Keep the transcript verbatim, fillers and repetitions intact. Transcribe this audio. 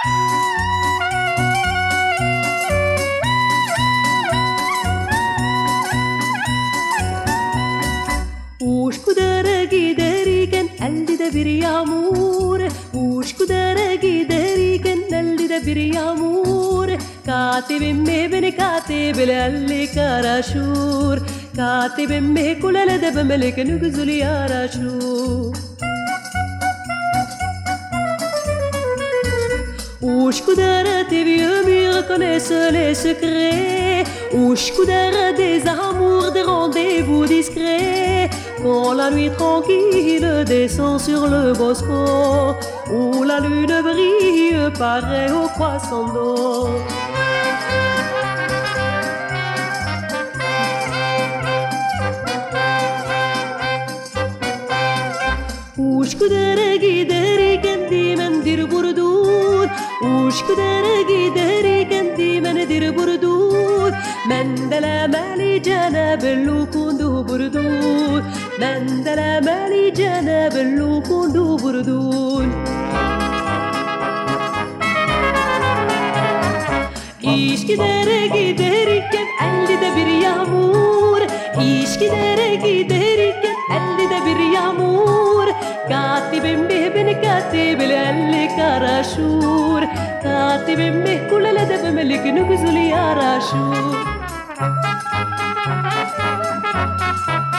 وش كدر جداري كان قلبي ده بريامور وش كدر جداري كان قلبي ده بريامور كاتب امي بن كاتب لالي كراشور كاتب امي كل لدب ملك نجزل يا راشور Ouche coudera tes vieux murs connaissent les secrets Ouche coudera des amours, des rendez-vous discrets Quand la nuit tranquille descend sur le Bosphore Où la lune brille pareil au croissant d'eau Ouche coudera guideri كندي من دير بردود وش كدر جدري كنتي من دير بردود من دلا مالي جناب اللو كندو بردود من دلا مالي جناب اللو كندو بردود إيش كدر جدري كان قلبي ده بريامور إيش كدر جدري كان قلبي ده بريامور كاتب امي بن كاتب لالي كراشور كاتب امي كل لدب ملك نجزل يا راشور